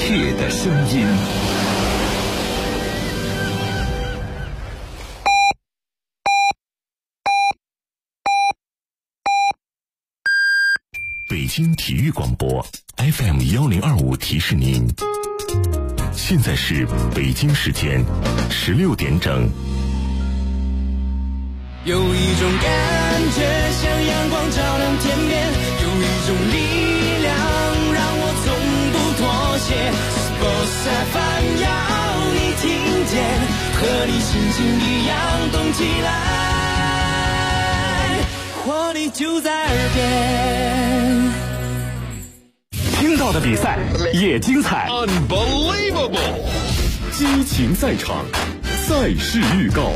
切的声音。北京体育广播 FM1025提示您，现在是北京时间16点整。 有一种感觉像阳光照亮天边，有一种力量让我从不妥协。Sports FM 要你听见，和你心情一样动起来，活力就在耳边。 听到的比赛也精彩 Unbelievable 激情赛场，赛事预告。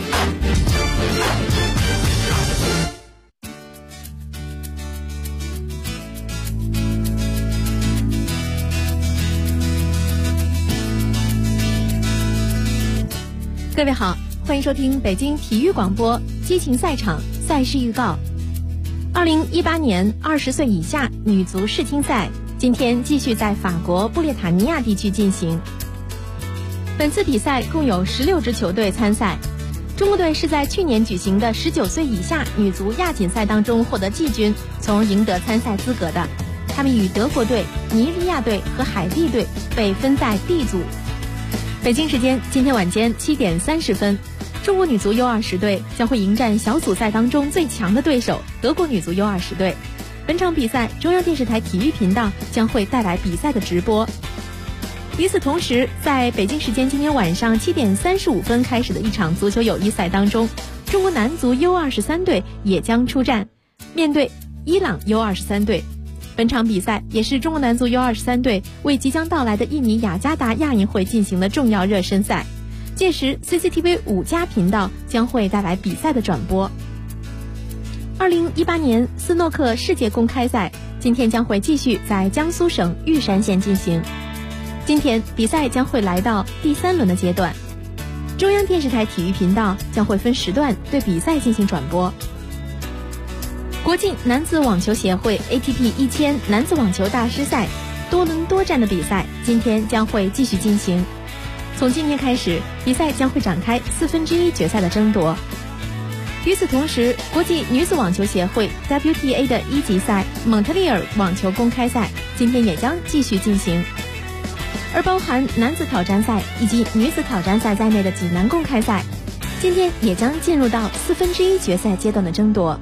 各位好，欢迎收听北京体育广播激情赛场赛事预告。2018年20岁以下女足世青赛今天继续在法国布列塔尼亚地区进行。本次比赛共有16支球队参赛，中国队是在去年举行的19岁以下女足亚锦赛当中获得季军，从而赢得参赛资格的。他们与德国队、尼日利亚队和海地队被分在 D 组。北京时间今天晚间7点30分，中国女足 U20 队将会迎战小组赛当中最强的对手德国女足 U20 队。本场比赛中央电视台体育频道将会带来比赛的直播。与此同时，在北京时间今天晚上7点35分开始的一场足球友谊赛当中，中国男足 U23 队也将出战，面对伊朗 U23 队。本场比赛也是中国男足 U23 队为即将到来的印尼雅加达亚运会进行的重要热身赛，届时 CCTV 5+频道将会带来比赛的转播。2018年斯诺克世界公开赛今天将会继续在江苏省玉山县进行，今天比赛将会来到第3轮的阶段，中央电视台体育频道将会分时段对比赛进行转播。国际男子网球协会 ATP 1000男子网球大师赛多轮多战的比赛今天将会继续进行，从今天开始，比赛将会展开1/4决赛的争夺。与此同时，国际女子网球协会 WTA 的1级赛蒙特利尔网球公开赛今天也将继续进行，而包含男子挑战赛以及女子挑战赛在内的济南公开赛今天也将进入到1/4决赛阶段的争夺。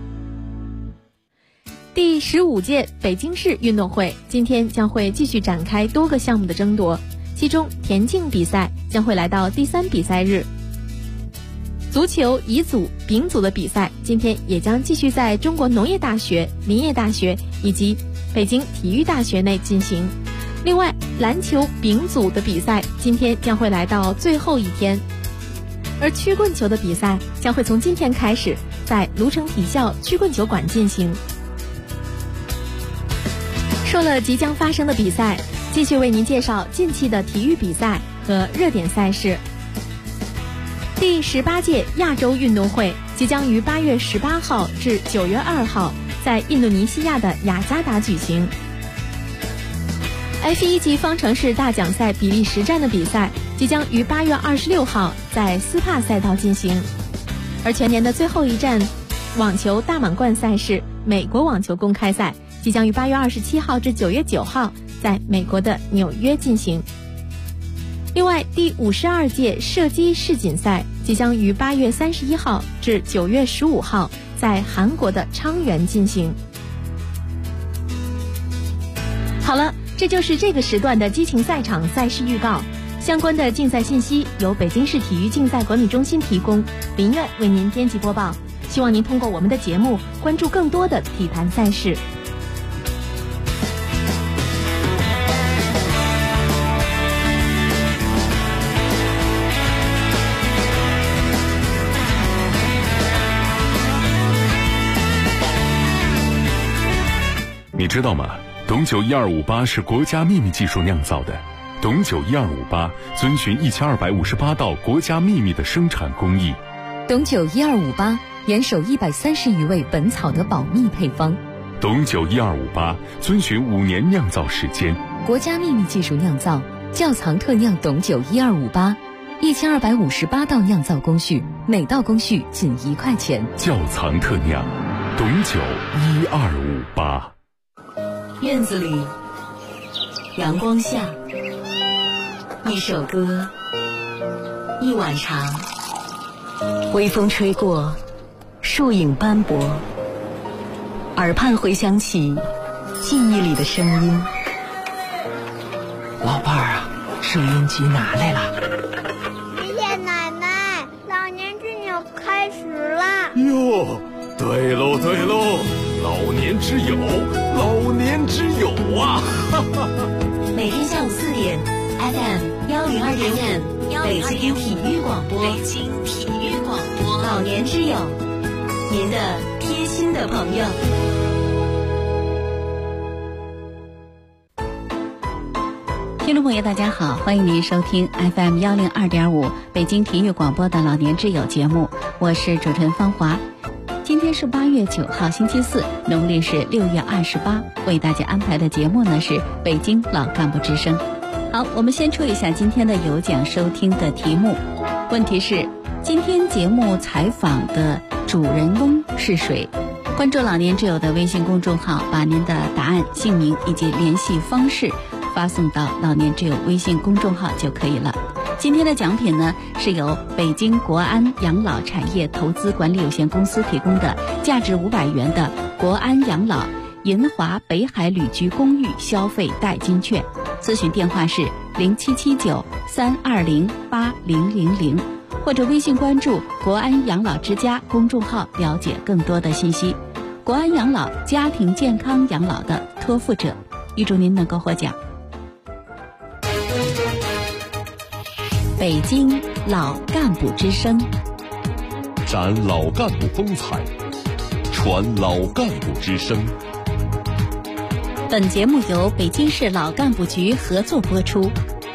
第15届北京市运动会今天将会继续展开多个项目的争夺，其中田径比赛将会来到第3比赛日，足球乙组、丙组的比赛今天也将继续在中国农业大学、林业大学以及北京体育大学内进行。另外，篮球丙组的比赛今天将会来到最后一天，而曲棍球的比赛将会从今天开始在卢城体校曲棍球馆进行。说了即将发生的比赛，继续为您介绍近期的体育比赛和热点赛事。第18届亚洲运动会即将于8月18号至9月2号在印度尼西亚的雅加达举行。F1级方程式大奖赛比利时站的比赛即将于8月26号在斯帕赛道进行，而全年的最后一站网球大满贯赛事美国网球公开赛即将于8月27号至9月9号在美国的纽约进行。另外，第52届射击世锦赛即将于8月31号至9月15号在韩国的昌原进行。好了，这就是这个时段的激情赛场赛事预告。相关的竞赛信息由北京市体育竞赛管理中心提供，林苑为您编辑播报。希望您通过我们的节目关注更多的体坛赛事。 你知道吗？董酒1258是国家秘密技术酿造的。董酒1258遵循1258道国家秘密的生产工艺。 董酒1258严守130余味本草的保密配方。 董酒1258遵循5年酿造时间， 国家秘密技术酿造， 窖藏特酿董酒1258，1258道酿造工序，每道工序仅1块钱。 窖藏特酿董酒1258。 院子里，阳光下，一首歌，一碗茶，微风吹过，树影斑驳，耳畔回响起记忆里的声音。 老伴儿啊，收音机拿来了。 爷爷奶奶，老年之友开始了。 哟，对喽对喽，老年之友，老年之友啊！ 每天下午4点 ，FM 102.5，北京体育广播，老年之友，您的贴心的朋友。 听众朋友大家好，欢迎您收听 FM 102.5北京体育广播的老年之友节目，我是主持人芳华。今天是8月9号星期四，农历是6月28，为大家安排的节目呢是北京老干部之声。好，我们先说一下今天的有奖收听的题目，问题是今天节目采访的主人翁是谁？关注老年之友的微信公众号，把您的答案、姓名以及联系方式发送到老年之友微信公众号就可以了。今天的奖品呢，是由北京国安养老产业投资管理有限公司提供的价值500元的国安养老银华北海旅居公寓消费代金券。咨询电话是0779-320-8000，或者微信关注国安养老之家公众号了解更多的信息。国安养老，家庭健康养老的托付者，预祝您能够获奖。北京老干部之声， 展老干部风采，传老干部之声。 本节目由北京市老干部局合作播出。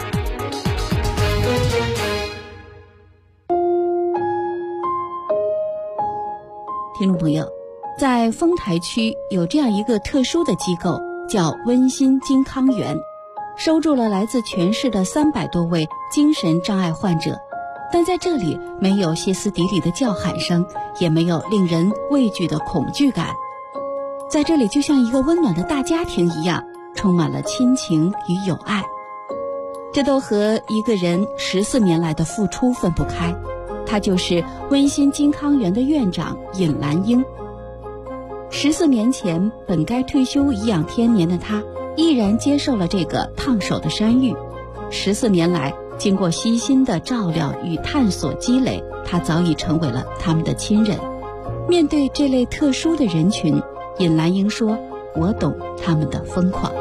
听众朋友，在丰台区有这样一个特殊的机构，叫温馨金康园，收住了来自全市的300多位精神障碍患者，但在这里没有歇斯底里的叫喊声，也没有令人畏惧的恐惧感，在这里就像一个温暖的大家庭一样，充满了亲情与友爱。这都和一个人14年来的付出分不开，他就是温馨金康园的院长尹兰英。14年前本该退休颐养天年的他，依然接受了这个烫手的山芋。14年来，经过悉心的照料与探索积累，他早已成为了他们的亲人。面对这类特殊的人群，尹兰英说：“我懂他们的疯狂。”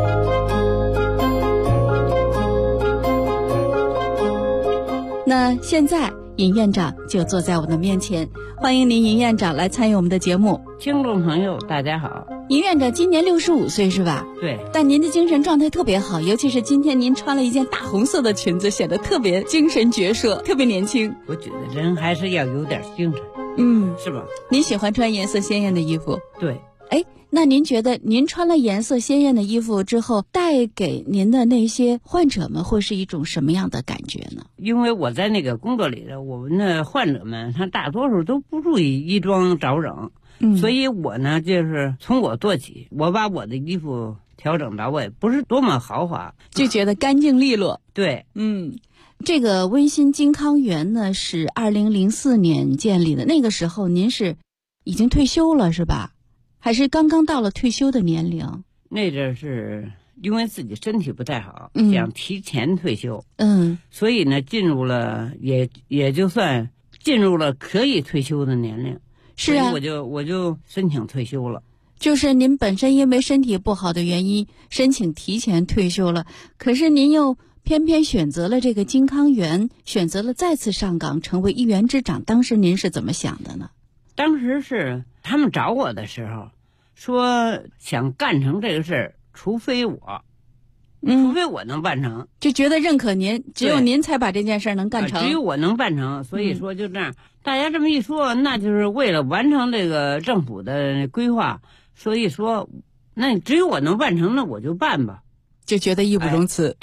那现在尹院长就坐在我的面前，欢迎您尹院长来参与我们的节目。 听众朋友大家好。 尹院长今年65岁是吧？ 对。 但您的精神状态特别好，尤其是今天您穿了一件大红色的裙子，显得特别精神矍铄，特别年轻。 我觉得人还是要有点精神，是吧？ 您喜欢穿颜色鲜艳的衣服？ 对。 那您觉得您穿了颜色鲜艳的衣服之后，带给您的那些患者们会是一种什么样的感觉呢？ 因为我在那个工作里的，我们的患者们他大多数都不注意衣装着整，所以我呢就是从我做起，我把我的衣服调整到位，不是多么豪华， 就觉得干净利落。 对， 这个温馨金康园呢是2004年建立的，那个时候您是已经退休了是吧？还是刚刚到了退休的年龄？ 那阵是因为自己身体不太好，想提前退休，所以呢进入了也就算进入了可以退休的年龄。是啊，我就申请退休了。 就是您本身因为身体不好的原因申请提前退休了，可是您又偏偏选择了这个金康园，选择了再次上岗成为一园之长，当时您是怎么想的呢？ 当时是他们找我的时候说想干成这个事儿，除非我能办成， 就觉得认可您，只有您才把这件事儿能干成， 只有我能办成，所以说就这样。大家这么一说，那就是为了完成这个政府的规划，所以说那只有我能办成，那我就办吧， 就觉得义不容辞。 对，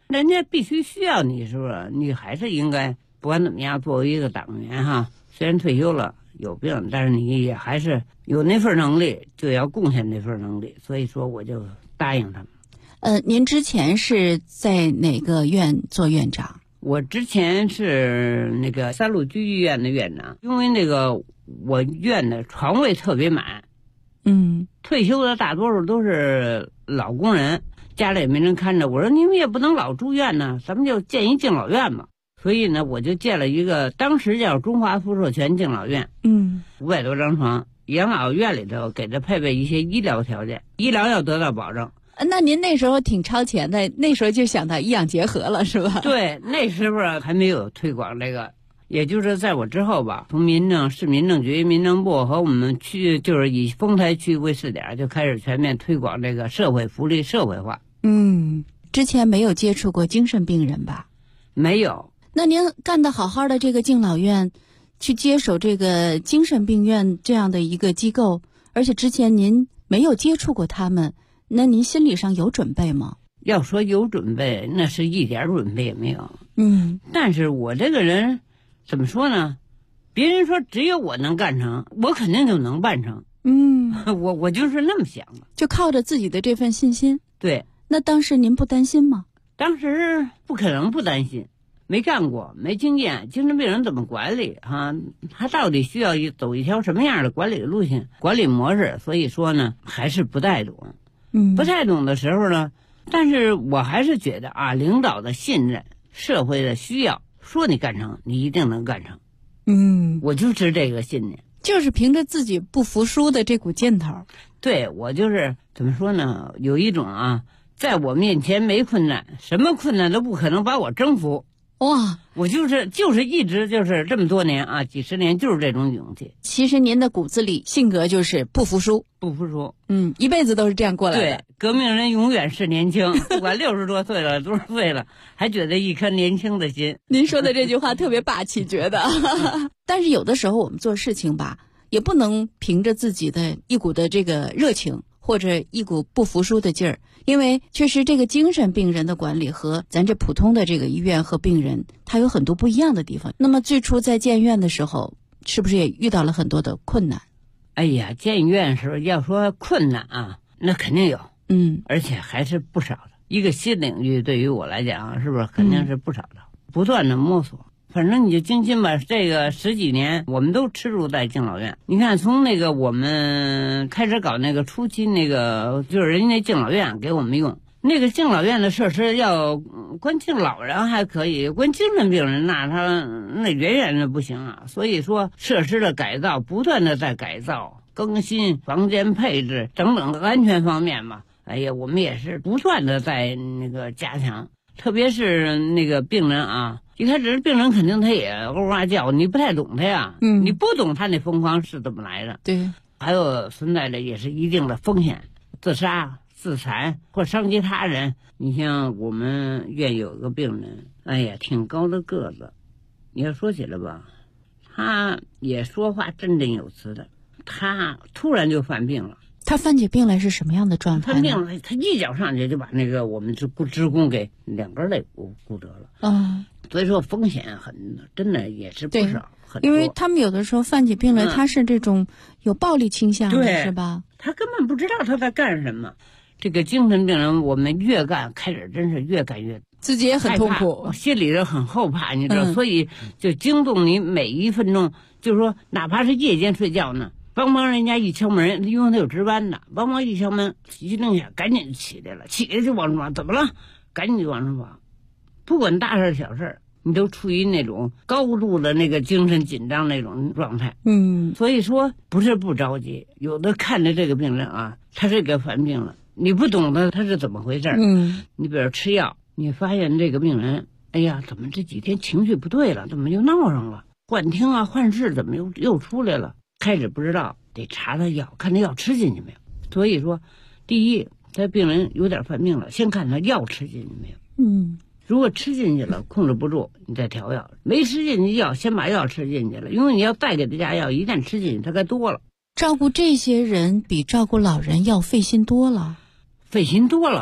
人家必须需要你，是不是？你还是应该不管怎么样，作为一个党员哈，虽然退休了有病，但是你也还是有那份能力，就要贡献那份能力。所以说我就答应他们。 您之前是在哪个院做院长？ 我之前是那个三路居医院的院长，因为那个我院的床位特别满，退休的大多数都是老工人，家里也没人看着。我说你们也不能老住院呢，咱们就建一敬老院吧。所以呢，我就建了一个当时叫中华福寿全敬老院，500多张床，养老院里头给他配备一些医疗条件，医疗要得到保证。 那您那时候挺超前的，那时候就想到医养结合了，是吧？ 对，那时候还没有推广这个，也就是在我之后吧，从市民政局、民政部和我们区，就是以丰台区为试点，就开始全面推广这个社会福利社会化。 之前没有接触过精神病人吧？ 没有。 那您干得好好的这个敬老院，去接手这个精神病院这样的一个机构，而且之前您没有接触过他们，那您心理上有准备吗？ 要说有准备，那是一点准备也没有。但是我这个人怎么说呢？别人说只有我能干成，我肯定就能办成。我就是那么想的， 就靠着自己的这份信心。 对。 那当时您不担心吗？ 当时不可能不担心，没干过，没经验，精神病人怎么管理啊？他到底需要走一条什么样的管理路线、管理模式？所以说呢，还是不太懂。不太懂的时候呢，但是我还是觉得啊，领导的信任、社会的需要，说你干成，你一定能干成。我就是这个信念， 就是凭着自己不服输的这股劲头。 对，我就是怎么说呢？有一种啊，在我面前没困难，什么困难都不可能把我征服。 哇， 我就是一直就是这么多年啊，几十年就是这种勇气。 其实您的骨子里性格就是不服输，一辈子都是这样过来的。 对，革命人永远是年轻，不管60多岁了多少岁了，还觉得一颗年轻的心。 您说的这句话特别霸气，觉得。但是有的时候我们做事情吧，也不能凭着自己的一股的这个热情或者一股不服输的劲儿，因为确实这个精神病人的管理和咱这普通的这个医院和病人，它有很多不一样的地方。那么最初在建院的时候，是不是也遇到了很多的困难？ 哎呀，建院时候要说困难啊，那肯定有，而且还是不少的。一个新领域对于我来讲，是不是肯定是不少的，不断的摸索。反正你就精心吧，这个10几年我们都吃住在敬老院。你看，从那个我们开始搞那个初期那个，就是人家那敬老院给我们用那个敬老院的设施，要关敬老人还可以，关精神病人那远远的不行啊。所以说设施的改造不断的在改造、更新、房间配置等等的安全方面嘛。哎呀，我们也是不断的在那个加强，特别是那个病人啊。一开始病人肯定他也嗷哇叫，你不太懂他呀，你不懂他那疯狂是怎么来的。 对， 还有存在的也是一定的风险，自杀、自残或伤及他人。你像我们院有个病人，哎呀，挺高的个子，你要说起来吧，他也说话振振有词的，他突然就犯病了。 他犯起病来是什么样的状态？ 犯病了，他一脚上去就把那个我们职工给2根肋骨折了。所以说风险真的也是不少，很多。 因为他们有的时候犯起病来，他是这种有暴力倾向的，是吧？ 他根本不知道他在干什么。这个精神病人，我们越干开始真是越干越自己也很痛苦， 心里头很后怕，你知道，所以就惊动你每一分钟，就是说哪怕是夜间睡觉呢。帮人家一敲门，因为他有值班的，帮一敲门，一弄下赶紧起来了，起来就往上跑，怎么了？赶紧就往上跑，不管大事小事，你都处于那种高度的那个精神紧张那种状态。所以说不是不着急，有的看着这个病人啊，他是个犯病了，你不懂得他是怎么回事。你比如吃药，你发现这个病人，哎呀，怎么这几天情绪不对了？怎么又闹上了？幻听啊、幻视怎么又出来了？开始不知道，得查他药，看他药吃进去没有。所以说，第一，他病人有点犯病了，先看他药吃进去没有。如果吃进去了，控制不住，你再调药；没吃进去药，先把药吃进去了，因为你要再给他加药，一旦吃进去，他该多了。 照顾这些人比照顾老人要费心多了。 费心多了，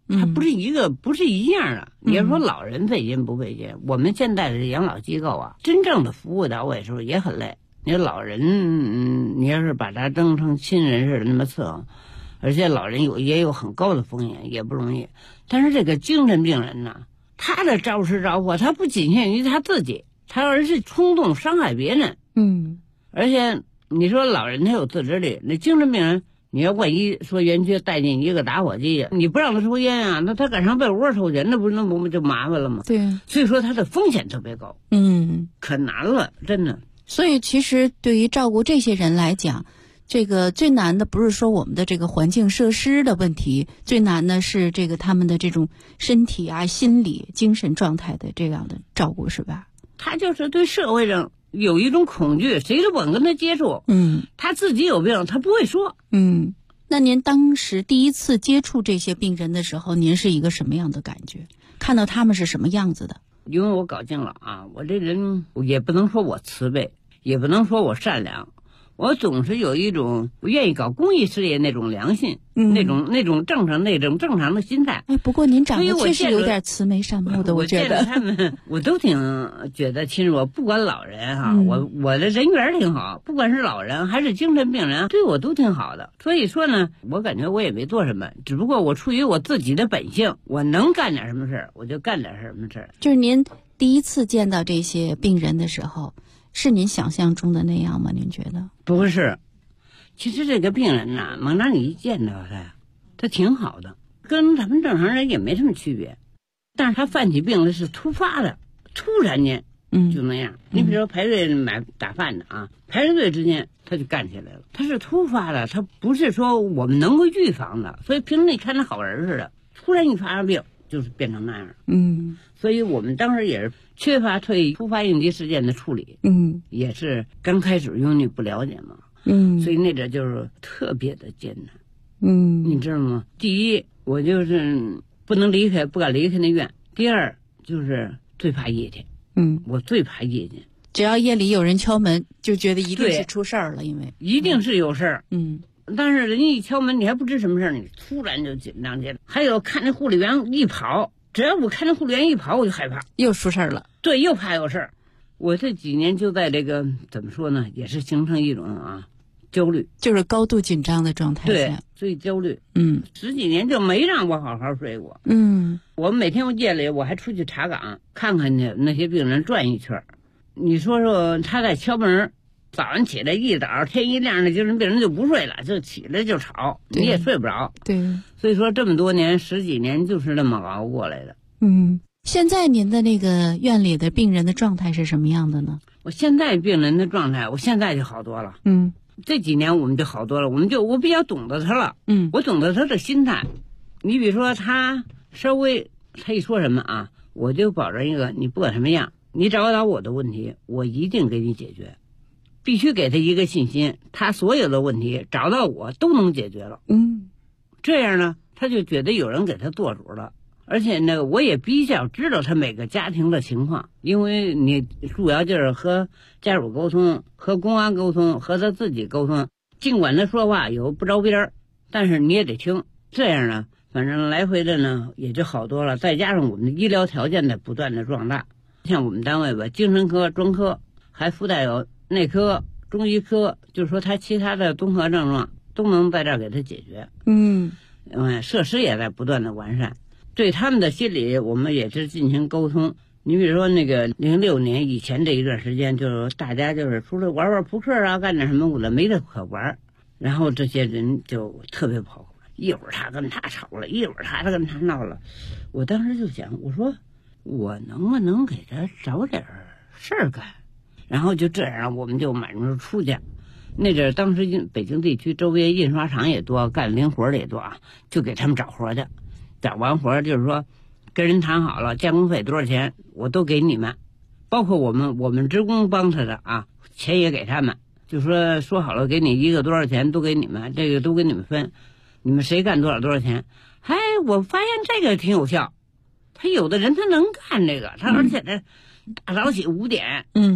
它不是一样的。你要说老人费劲不费劲，我们现在的养老机构啊，真正的服务到位的时候也很累。你说老人，你要是把他当成亲人似的那么伺候，而且老人也有很高的风险，也不容易。但是这个精神病人呢，他的招吃招喝，他不仅限于他自己，他而是冲动伤害别人。而且你说老人他有自制力，那精神病人，你要万一说园区带进一个打火机，你不让他抽烟啊，那他敢上被窝抽去，那不就麻烦了吗？ 对， 所以说他的风险特别高，可难了，真的。 所以其实对于照顾这些人来讲，这个最难的不是说我们的这个环境设施的问题，最难的是这个他们的这种身体啊、心理、精神状态的这样的照顾，是吧？ 他就是对社会上有一种恐惧，谁都不敢跟他接触。他自己有病，他不会说。 那您当时第一次接触这些病人的时候，您是一个什么样的感觉？看到他们是什么样子的？ 因为我搞敬老啊，我这人也不能说我慈悲，也不能说我善良，我总是有一种我愿意搞公益事业那种良心，那种正常的心态。 不过您长得确实有点慈眉善目的，我觉得。 他们我都挺觉得亲热，不管老人哈，我的人缘挺好，不管是老人还是精神病人，对我都挺好的。所以说呢，我感觉我也没做什么，只不过我出于我自己的本性，我能干点什么事儿，我就干点什么事儿。 就是您第一次见到这些病人的时候，是您想象中的那样吗？您觉得？ 不是，其实这个病人呐，猛然你一见到他呀，他挺好的，跟咱们正常人也没什么区别。但是他犯起病来是突发的，突然间就那样。你比如说排队买打饭的啊，排着队之间他就干起来了，他是突发的，他不是说我们能够预防的。所以平时你看他好人似的，突然一发上病就是变成那样。所以我们当时也是缺乏对突发应急事件的处理。也是刚开始因为你不了解嘛。所以那阵就是特别的艰难。你知道吗？第一，我就是不敢离开那院；第二，就是最怕夜间。我最怕夜间， 只要夜里有人敲门，就觉得一定是出事儿了，因为一定是有事儿。但是人家一敲门，你还不知什么事儿，你突然就紧张起来。还有看那护理员一跑，只要我看那护理员一跑，我就害怕， 又出事儿了。 对，又怕有事儿。我这几年就在这个怎么说呢，也是形成一种焦虑， 就是高度紧张的状态下。 对，所以焦虑。十几年就没让我好好睡过。我每天夜里我还出去查岗，看看去那些病人转一圈。你说说他在敲门，早上起来一早天一亮，那精神病人就不睡了，就起来就吵，你也睡不着。 对， 所以说这么多年十几年就是那么熬过来的。 现在您的那个院里的病人的状态是什么样的呢？ 我现在病人的状态，我现在就好多了。这几年我们就好多了，我比较懂得他了。我懂得他的心态。你比如说他稍微他一说什么啊，我就保证一个，你不管什么样，你找到我的问题，我一定给你解决。必须给他一个信心，他所有的问题找到我都能解决了。这样呢，他就觉得有人给他做主了。而且呢，我也比较知道他每个家庭的情况，因为你主要就是和家属沟通，和公安沟通，和他自己沟通。尽管他说话有不着边儿，但是你也得听。这样呢，反正来回的呢也就好多了。再加上我们的医疗条件在不断的壮大，像我们单位吧，精神科、专科还附带有内科、中医科，就是说他其他的综合症状都能在这儿给他解决。设施也在不断的完善。对他们的心理，我们也是进行沟通。你比如说那个06年以前这一段时间，就是大家就是除了玩玩扑克啊，干点什么我的没得可玩，然后这些人就特别跑，一会儿他跟他吵了，一会儿他跟他闹了。我当时就想，我说我能不能给他找点事儿干？然后就这样，我们就马上出去。那阵当时北京地区周边印刷厂也多，干零活的也多啊，就给他们找活去。找完活就是说跟人谈好了，加工费多少钱我都给你们，包括我们职工帮他的啊，钱也给他们。就说好了给你一个多少钱都给你们，这个都给你们分，你们谁干多少钱。我发现这个挺有效，他有的人他能干这个，他而且他大早起5点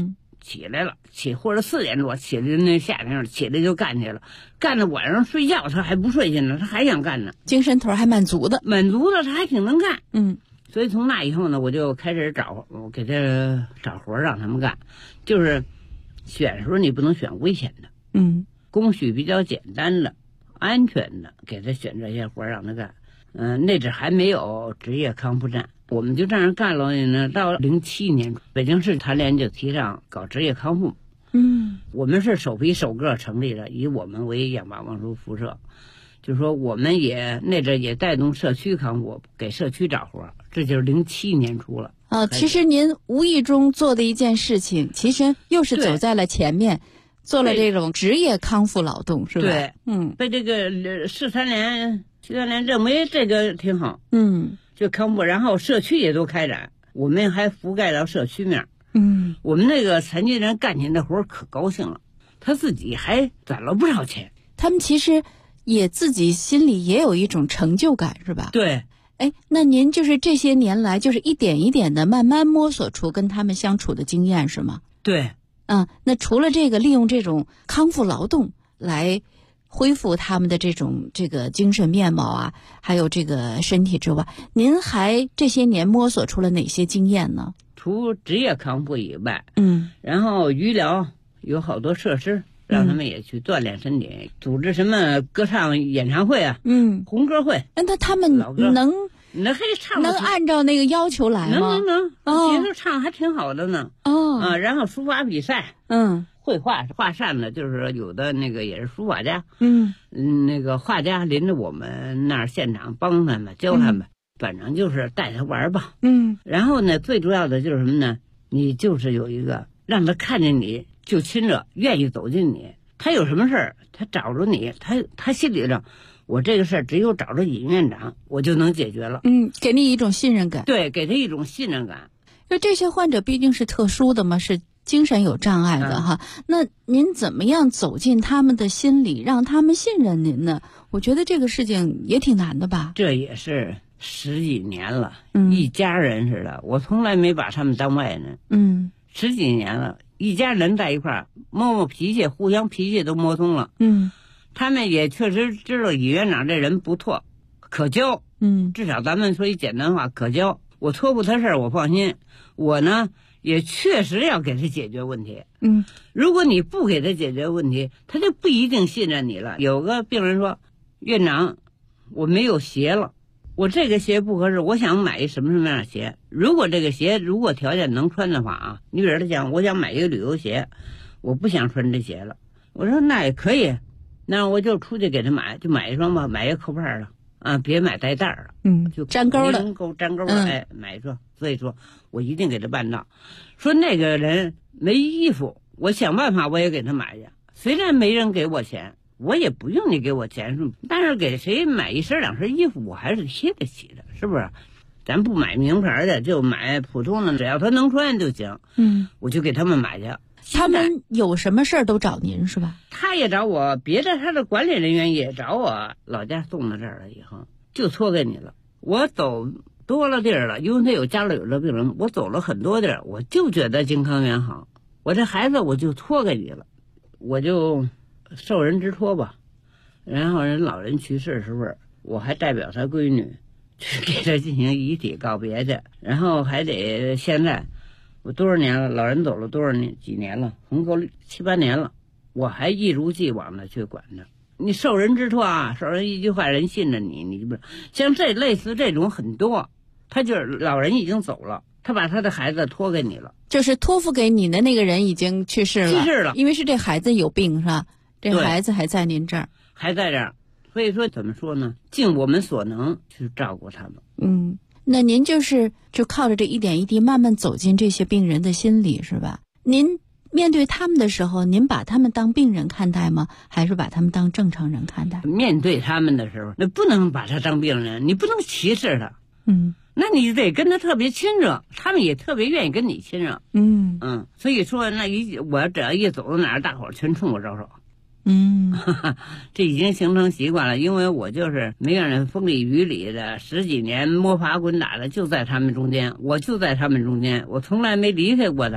起来了，或者4点多起来，那夏天起来就干去了，干到晚上睡觉他还不睡去呢，他还想干呢， 精神头还满足的， 他还挺能干。所以从那以后呢，我就开始我给他找活让他们干，就是选时候你不能选危险的，工序比较简单的、安全的，给他选这些活让他干。那阵还没有职业康复站，我们就这样干了呢。到07年，北京市残联就提倡搞职业康复。我们是首批首个成立的，以我们为样板望舒辐射，就是说我们也那阵也带动社区康复，给社区找活，这就是07年初了。 其实您无意中做的一件事情，其实又是走在了前面，做了这种职业康复劳动，是吧？ 对，被这个市残联认为这个挺好，就康复，然后社区也都开展，我们还覆盖到社区面。我们那个残疾人干起那活可高兴了，他自己还攒了不少钱。 他们其实也自己心里也有一种成就感，是吧？ 对。 那您就是这些年来就是一点一点的慢慢摸索出跟他们相处的经验，是吗？ 对。 那除了这个利用这种康复劳动来恢复他们的这个精神面貌啊，还有这个身体之外，您还这些年摸索出了哪些经验呢？ 除职业康复以外，然后余疗有好多设施，让他们也去锻炼身体，组织什么歌唱演唱会啊，红歌会。 那他们能还唱能按照那个要求来吗？ 能，节奏唱还挺好的呢。然后书法比赛，绘画画扇的，就是有的那个也是书法家，那个画家临着我们那儿现场帮他们教他们，反正就是带他玩吧。然后呢，最主要的就是什么呢？你就是有一个让他看见你就亲热，愿意走进你。他有什么事儿，他找着你，他心里上，我这个事儿只有找着尹院长，我就能解决了。 给你一种信任感。 对，给他一种信任感。 就这些患者毕竟是特殊的嘛，是精神有障碍的哈。那您怎么样走进他们的心里，让他们信任您呢？我觉得这个事情也挺难的吧。 这也是10几年了，一家人似的，我从来没把他们当外人。10几年了，一家人在一块儿，摸脾气，互相脾气都摸通了。他们也确实知道尹院长这人不错，可交。至少咱们说一简单话，可交。我托付他事儿，我放心。我呢，也确实要给他解决问题。如果你不给他解决问题，他就不一定信任你了。有个病人说：“院长，我没有鞋了，我这个鞋不合适，我想买一什么样的鞋？如果这个鞋如果条件能穿的话啊，你比如他讲，我想买一个旅游鞋，我不想穿这鞋了。我说那也可以，那我就出去给他买，就买一双吧，买一个扣帕的。”别买带带儿了，就粘钩的， 粘钩的，买一双。所以说我一定给他办到。说那个人没衣服，我想办法我也给他买去。虽然没人给我钱，我也不用你给我钱，但是给谁买1身2身衣服，我还是贴得起的，是不是？咱不买名牌的，就买普通的，只要他能穿就行。我就给他们买去。 他们有什么事儿都找您是吧？ 他也找我，别的他的管理人员也找我。老家送到这儿了以后，就托给你了。我走多了地儿了，因为他有家里有的病人，我走了很多地儿，我就觉得金康源好。我这孩子我就托给你了，我就受人之托吧。然后人老人去世时候，我还代表他闺女去给他进行遗体告别去，然后还得现在。我多少年了，老人走了几年了，横沟7、8年了，我还一如既往的去管着。你受人之托啊，受人一句话，人信着你，你不像这类似这种很多，他就是老人已经走了，他把他的孩子托给你了， 就是托付给你的那个人已经去世了，因为是这孩子有病是吧？这孩子还在您这儿， 还在这儿，所以说怎么说呢？尽我们所能去照顾他们。 那您就靠着这一点一滴慢慢走进这些病人的心里是吧？您面对他们的时候，您把他们当病人看待吗？还是把他们当正常人看待？ 面对他们的时候，那不能把他当病人，你不能歧视他。那你得跟他特别亲热，他们也特别愿意跟你亲热。所以说我只要一走到哪儿，大伙儿全冲我招手。这已经形成习惯了，因为我就是没让人风里雨里的10几年摸爬滚打的，就在他们中间，我就在他们中间，我从来没离开过的。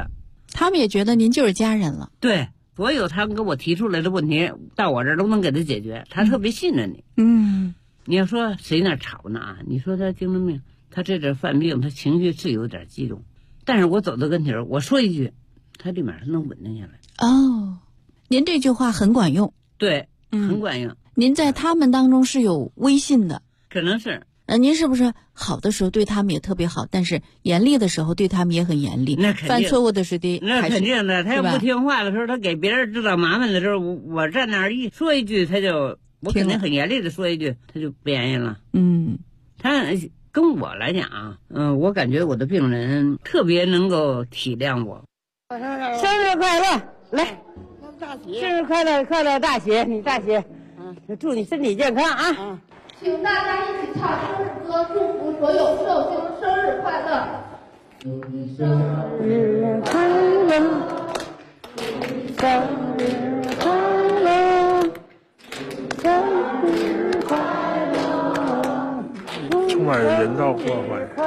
他们也觉得您就是家人了。 对，所有他们给我提出来的问题，到我这儿都能给他解决，他特别信任你。你要说谁那吵呢啊？你说他精神病，他这点犯病，他情绪是有点激动，但是我走到跟前，我说一句，他立马是能稳定下来。 哦，您这句话很管用。 对，很管用。 您在他们当中是有威信的。 可能是。 您是不是好的时候对他们也特别好，但是严厉的时候对他们也很严厉？ 那肯定。 犯错误的时候那肯定的。他要不听话的时候，他给别人制造麻烦的时候，我站那儿一说一句，他就我肯定很严厉的说一句，他就不愿意了。他跟我来讲啊，我感觉我的病人特别能够体谅我。生日快乐！来，生日快乐，快乐大喜，你大喜。祝你身体健康啊！ 请大家一起唱生日歌，祝福所有寿星生日快乐！祝你生日快乐，祝你生日快乐，生日快乐！ 充满人道关怀。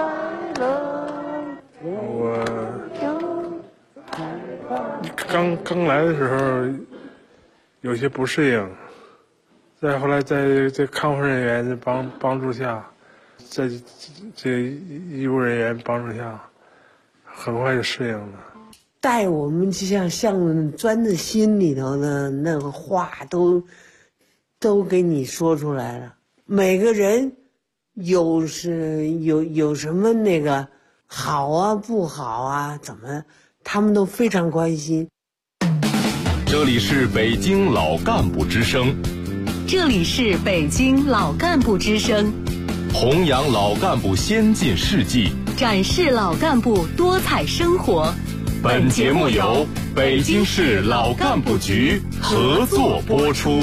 我刚来的时候有些不适应。再后来，在这康复人员的帮助下，在这医务人员帮助下，很快就适应了。 带我们就像钻在心里头的那个话都给你说出来了。每个人有什么那个好啊不好啊怎么，他们都非常关心。 这里是北京老干部之声。 这里是北京老干部之声， 弘扬老干部先进事迹， 展示老干部多彩生活。 本节目由北京市老干部局合作播出。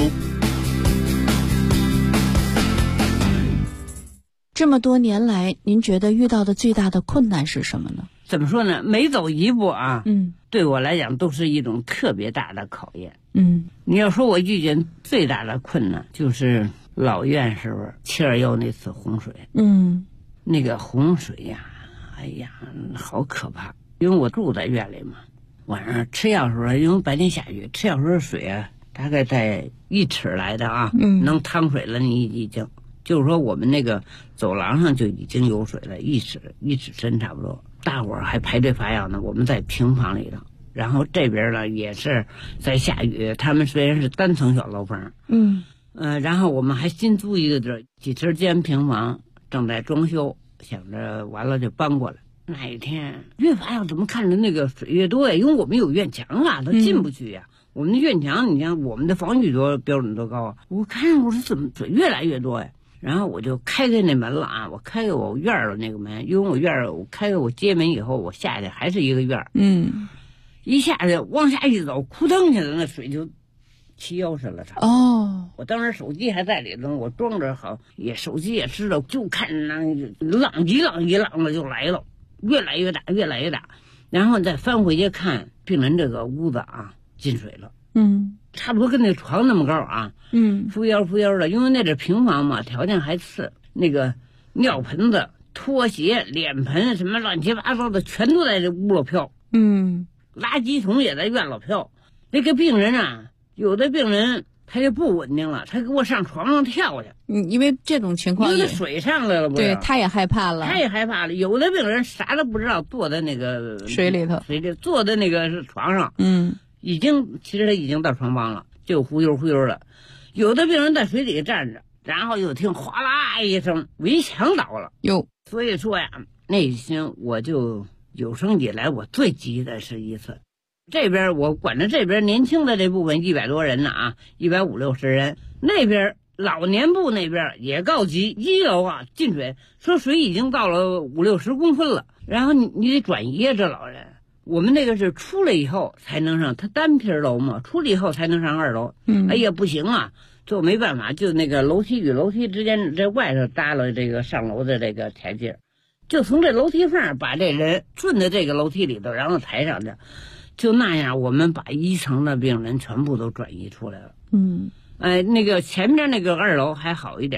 这么多年来，您觉得遇到的最大的困难是什么呢？ 怎么说呢？每走一步啊，对我来讲都是一种特别大的考验。你要说我遇见最大的困难，就是老院时候721那次洪水。那个洪水呀，哎呀，好可怕！因为我住在院里嘛，晚上吃药时候，因为白天下雨，吃药时候水啊，大概在1尺来的啊，能淌水了。你已经就是说我们那个走廊上就已经有水了，1尺深差不多。大伙儿还排队发药呢，我们在平房里头。然后这边呢也是在下雨，他们虽然是单层小楼房，然后我们还新租一个地儿，几十间平房正在装修，想着完了就搬过来。那一天越发要怎么看着那个水越多呀？因为我们有院墙啊，它进不去呀。我们的院墙，你看我们的防御标准多高啊！我看我说怎么水越来越多呀？然后我就开开那门了啊！我开开我院儿的那个门，因为我院儿我开开我街门以后，我下去还是一个院儿。一下去往下一走，扑腾起来，那水就齐腰深了。我当时手机还在里头，我装着好，手机也知道，就看那浪一浪一浪的就来了，越来越大，越来越大。然后再翻回去看病人这个屋子啊，进水了。差不多跟那床那么高啊。扶腰的，因为那是平房嘛，条件还次，那个尿盆子、拖鞋、脸盆什么乱七八糟的，全都在这屋里飘。垃圾桶也在院里飘。那个病人啊，有的病人他就不稳定了，他给我上床上跳去。 因为这种情况， 因为水上来了，不是？ 对，他也害怕了。 有的病人啥都不知道，坐在那个水里头， 坐在那个床上，其实他已经到床帮了，就忽悠的。有的病人在水里站着，然后又听哗啦一声，围墙倒了。所以说呀，那一天我就有生以来我最急的是一次。这边我管着这边年轻的这部分100多人呢啊，150-160人。那边老年部那边也告急，1楼啊进水，说水已经到了50-60公分了，然后你得转移这老人。我们那个是出来以后才能上，他单皮楼嘛，出来以后才能上2楼。哎呀不行啊，就没办法，就那个楼梯与楼梯之间在外头搭了这个上楼的这个台阶，就从这楼梯缝把这人顺着这个楼梯里头，然后抬上去。就那样，我们把1层的病人全部都转移出来了。那个前面那个2楼还好一点，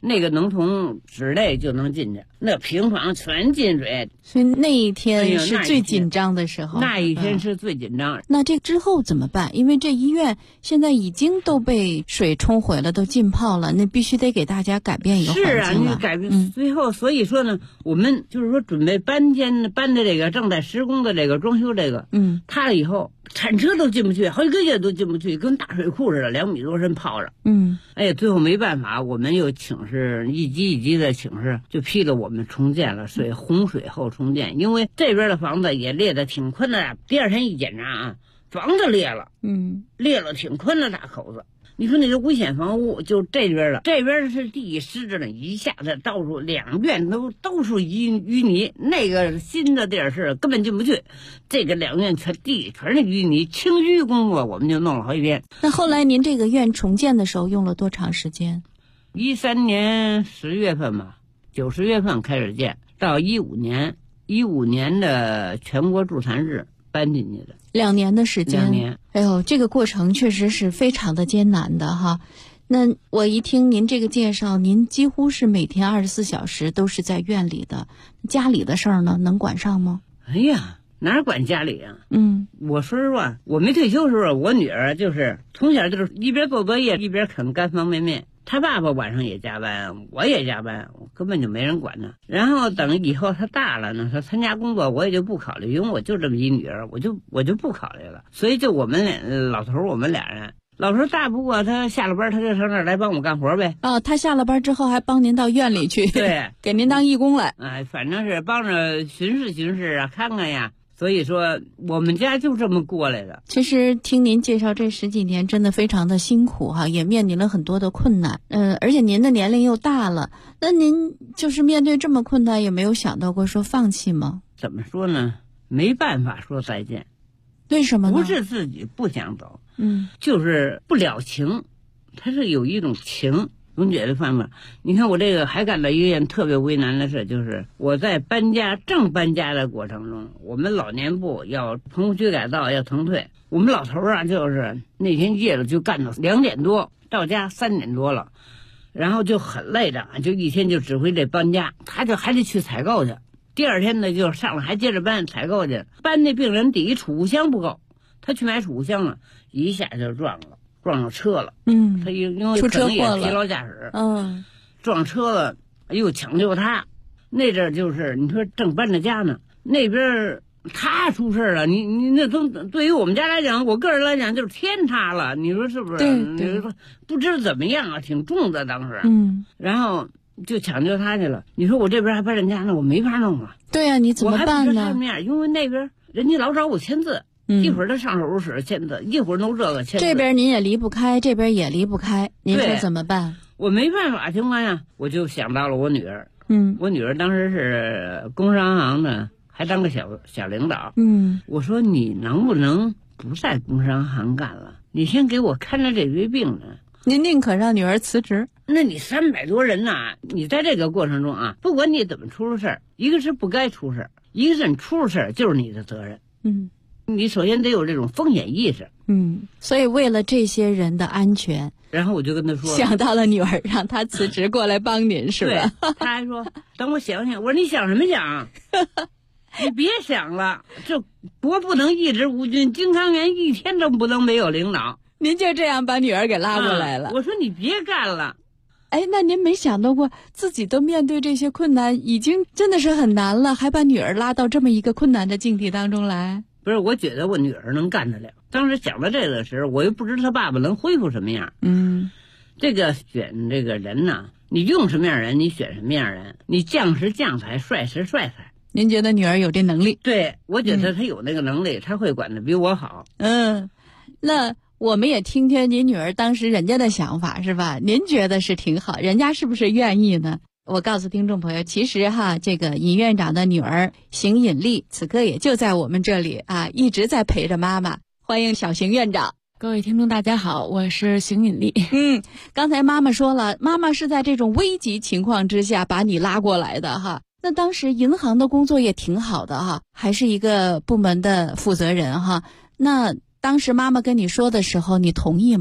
那个能从室内就能进去，那平房全进水。 所以那一天是最紧张的时候。 那一天是最紧张。 那这之后怎么办？因为这医院现在已经都被水冲毁了，都浸泡了，那必须得给大家改变一个环境了。 是啊，你改变。最后所以说呢，我们就是说准备搬的这个正在施工的这个装修这个，塌了以后，铲车都进不去，好几个月都进不去，跟大水库似的，2米多深泡着。哎，最后没办法，我们又请示一级一级的请示，就批了我们重建了，洪水后重建。因为这边的房子也裂得挺宽的，第二天一检查啊，房子裂了，裂了挺宽的大口子。你说那个危险房屋就这边了，这边是地湿着呢，一下子到处两院都是淤泥，那个新的地儿是根本进不去，这个两院全是淤泥，清淤工作我们就弄了好几天。 那后来您这个院重建的时候用了多长时间 ？13年10月份吧，90月份开始建，到15年的全国助残日搬进去的 ，2年的时间。2 年。 哎呦，这个过程确实是非常的艰难的哈。那我一听您这个介绍，您几乎是每天24小时都是在院里的，家里的事儿呢，能管上吗？ 哎呀，哪管家里啊？我说实话，我没退休的时候，我女儿就是从小就是一边做作业一边啃干方便面。他爸爸晚上也加班，我也加班，我根本就没人管他。然后等以后他大了呢，他参加工作我也就不考虑，因为我就这么一女儿，我就不考虑了。所以就我们老头我们俩人，老头大不过他下了班他就上那儿来帮我干活呗。 他下了班之后还帮您到院里去， 对， 给您当义工来。 反正是帮着巡视啊，看看呀。所以说我们家就这么过来的。 其实听您介绍这10几年真的非常的辛苦哈，也面临了很多的困难。而且您的年龄又大了，那您就是面对这么困难，也没有想到过说放弃吗？ 怎么说呢？没办法说再见。 为什么呢？ 不是自己不想走，就是不了情，它是有一种情。总觉得方法，你看我这个还干到一件特别为难的事，就是我在搬家的过程中，我们老年部要棚户区改造要腾退，我们老头啊就是那天夜了就干到2点多，到家3点多了，然后就很累的，就一天就指挥这搬家，他就还得去采购去，第二天呢就上来还接着搬采购去，搬那病人底储物箱不够，他去买储物箱了，一下就撞上车了，他因为可能也疲劳驾驶，撞车了，又抢救他，那阵就是你说正搬着家呢，那边他出事了，你那都对于我们家来讲，我个人来讲就是天塌了，你说是不是？ 对， 不知道怎么样啊，挺重的当时，然后就抢救他去了。你说我这边还搬人家呢，我没法弄啊。 对啊，你怎么办呢？ 我还不知道面，因为那边人家老找我签字。一会儿他上手术室签字，一会儿弄这个签字。 这边您也离不开，这边也离不开，您说怎么办？ 我没办法情况下，我就想到了我女儿。我女儿当时是工商行的，还当个小领导。我说你能不能不在工商行干了？你先给我看着这堆病人。 您宁可让女儿辞职？ 那你300多人呐，你在这个过程中啊，不管你怎么出事儿，一个是不该出事儿，一个是你出了事儿就是你的责任。你首先得有这种风险意识。 所以为了这些人的安全， 然后我就跟他说， 想到了女儿，让她辞职过来帮您，是吧？ 对，他还说等我想想。我说你想什么想？你别想了，这国不能一直无君，金康园一天都不能没有领导。 您就这样把女儿给拉过来了。 我说你别干了。 哎，那您没想到过自己都面对这些困难，已经真的是很难了，还把女儿拉到这么一个困难的境地当中来？ 不是，我觉得我女儿能干得了。当时想到这个时候，我又不知道他爸爸能恢复什么样。这个选这个人呢，你用什么样人，你选什么样人，你将时将才，帅时帅才。 您觉得女儿有这能力？ 对，我觉得她有那个能力，她会管得比我好。 那我们也听听您女儿当时人家的想法，是吧？您觉得是挺好，人家是不是愿意呢？我告诉听众朋友，其实这个尹院长的女儿邢尹丽此刻也就在我们这里啊，一直在陪着妈妈。欢迎小邢院长。 各位听众大家好，我是邢尹丽。 刚才妈妈说了，妈妈是在这种危急情况之下把你拉过来的哈。那当时银行的工作也挺好的哈，还是一个部门的负责人哈。那当时妈妈跟你说的时候，你同意吗？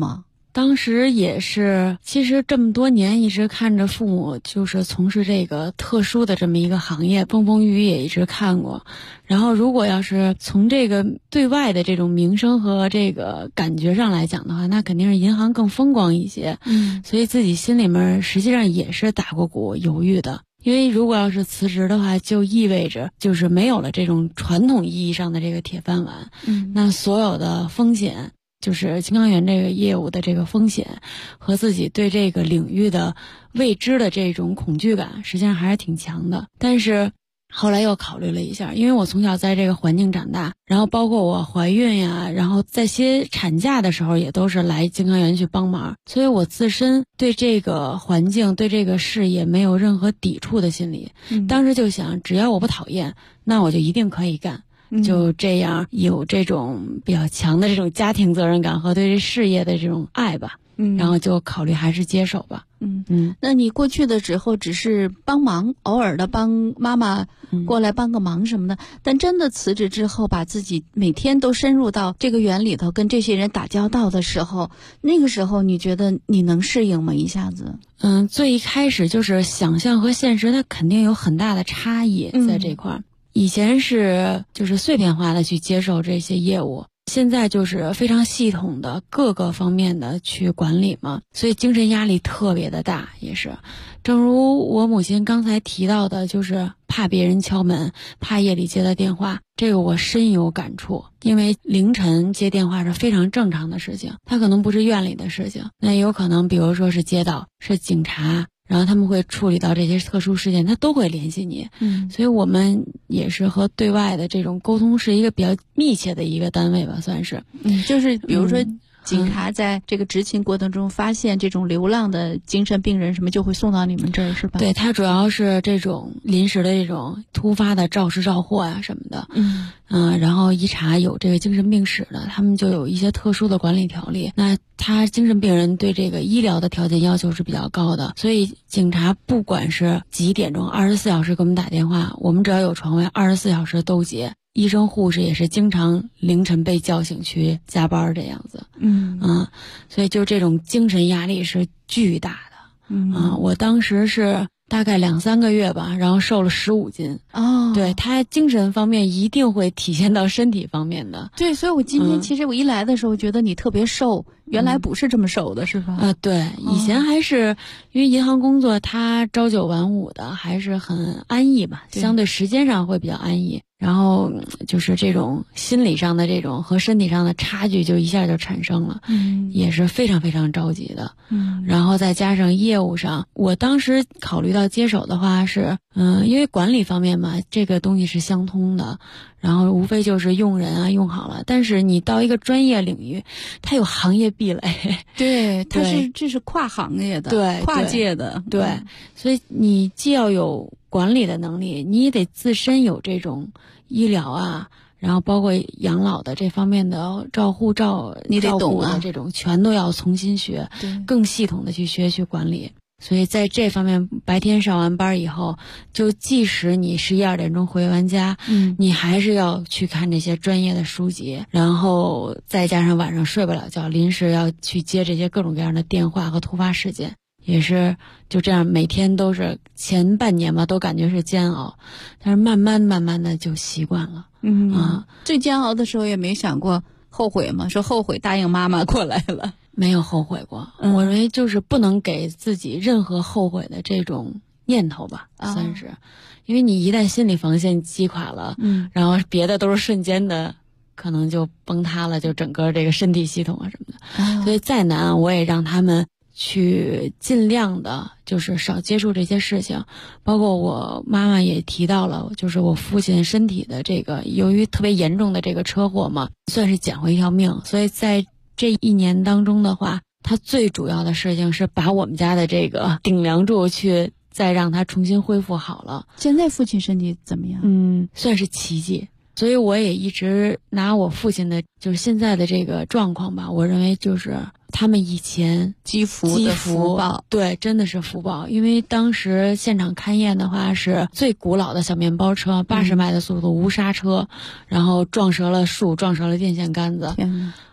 当时也是，其实这么多年一直看着父母就是从事这个特殊的这么一个行业，风风雨雨也一直看过。然后如果要是从这个对外的这种名声和这个感觉上来讲的话，那肯定是银行更风光一些。所以自己心里面实际上也是打过鼓犹豫的。因为如果要是辞职的话，就意味着就是没有了这种传统意义上的这个铁饭碗。那所有的风险，就是金康源这个业务的这个风险和自己对这个领域的未知的这种恐惧感，实际上还是挺强的。但是后来又考虑了一下，因为我从小在这个环境长大，然后包括我怀孕呀，然后在些产假的时候也都是来金康源去帮忙，所以我自身对这个环境对这个事业没有任何抵触的心理。当时就想，只要我不讨厌，那我就一定可以干。就这样有这种比较强的这种家庭责任感和对事业的这种爱吧。然后就考虑还是接手吧。 那你过去的时候只是帮忙，偶尔的帮妈妈过来帮个忙什么的，但真的辞职之后，把自己每天都深入到这个园里头跟这些人打交道的时候，那个时候你觉得你能适应吗？一下子？ 最一开始就是想象和现实它肯定有很大的差异在这块儿。以前是就是碎片化的去接受这些业务，现在就是非常系统的各个方面的去管理嘛，所以精神压力特别的大。也是正如我母亲刚才提到的，就是怕别人敲门，怕夜里接的电话，这个我深有感触。因为凌晨接电话是非常正常的事情，它可能不是院里的事情，那有可能比如说是街道，是警察，然后他们会处理到这些特殊事件，他都会联系你。所以我们也是和对外的这种沟通是一个比较密切的一个单位吧，算是。 就是比如说警察在这个执勤过程中发现这种流浪的精神病人什么，就会送到你们这儿，是吧？ 对，它主要是这种临时的这种突发的肇事肇祸呀什么的。然后一查有这个精神病史的，他们就有一些特殊的管理条例。那他精神病人对这个医疗的条件要求是比较高的，所以警察不管是几点钟24小时给我们打电话，我们只要有床位24小时都接。医生护士也是经常凌晨被叫醒去加班这样子。所以就这种精神压力是巨大的。我当时是大概2-3个月吧，然后瘦了15斤。对，他精神方面一定会体现到身体方面的。 对，所以我今天其实我一来的时候觉得你特别瘦，原来不是这么瘦的，是吧？ 对，以前还是因为银行工作，他朝9晚5的，还是很安逸吧，相对时间上会比较安逸。然后就是这种心理上的这种和身体上的差距就一下就产生了。也是非常非常着急的。然后再加上业务上，我当时考虑到接手的话是因为管理方面嘛，这个东西是相通的，然后无非就是用人啊用好了，但是你到一个专业领域，它有行业壁垒。 对，这是跨行业的， 对， 跨界的。 对，所以你既要有管理的能力，你也得自身有这种医疗啊，然后包括养老的这方面的你得懂啊， 这种全都要重新学，更系统的去学去管理。所以在这方面，白天上完班以后，就即使你11、12点钟回完家，你还是要去看这些专业的书籍，然后再加上晚上睡不了觉，临时要去接这些各种各样的电话和突发事件，也是就这样每天都是前半年吧，都感觉是煎熬，但是慢慢的就习惯了。 最煎熬的时候也没想过后悔吗？说后悔答应妈妈过来了。 没有后悔过。我认为就是不能给自己任何后悔的这种念头吧，算是。因为你一旦心理防线击垮了，然后别的都是瞬间的，可能就崩塌了，就整个这个身体系统啊什么的。所以再难我也让他们去尽量的就是少接触这些事情。包括我妈妈也提到了，就是我父亲身体的这个由于特别严重的这个车祸嘛，算是捡回一条命。所以在这1年当中的话，他最主要的事情是把我们家的这个顶梁柱去再让他重新恢复好了。 现在父亲身体怎么样？ 算是奇迹。所以我也一直拿我父亲的就是现在的这个状况吧，我认为就是他们以前积福的福报。 对，真的是福报。因为当时现场勘验的话是最古老的小面包车，80迈的速度无刹车，然后撞折了树，撞折了电线杆子。 天哪！